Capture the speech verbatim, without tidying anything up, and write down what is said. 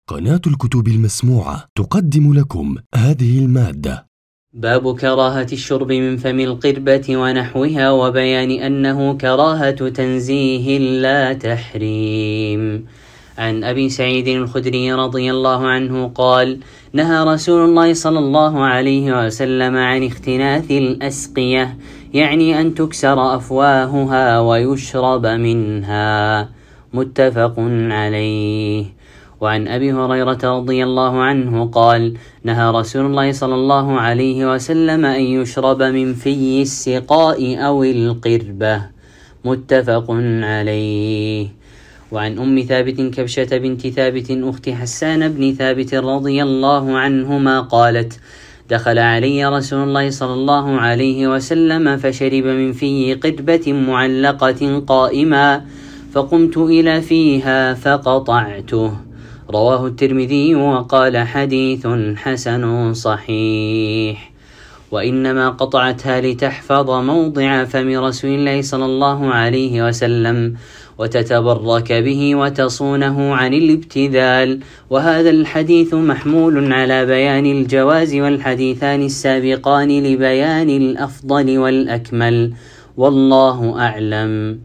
قناة الكتب المسموعة تقدم لكم هذه المادة. باب كراهة الشرب من فم القربة ونحوها، وبيان أنه كراهة تنزيه لا تحريم. عن أبي سعيد الخدري رضي الله عنه قال: نهى رسول الله صلى الله عليه وسلم عن اختناث الأسقية، يعني أن تكسر أفواهها ويشرب منها. متفق عليه. وعن أبي هريرة رضي الله عنه قال: نهى رسول الله صلى الله عليه وسلم أن يشرب من في السقاء أو القربة. متفق عليه. وعن أم ثابت كبشة بنت ثابت أخت حسان بن ثابت رضي الله عنهما قالت: دخل علي رسول الله صلى الله عليه وسلم فشرب من في قربة معلقة قائما، فقمت إلى فيها فقطعته. رواه الترمذي وقال: حديث حسن صحيح. وإنما قطعتها لتحفظ موضع فم رسول الله صلى الله عليه وسلم وتتبرك به وتصونه عن الابتذال. وهذا الحديث محمول على بيان الجواز، والحديثان السابقان لبيان الأفضل والأكمل، والله أعلم.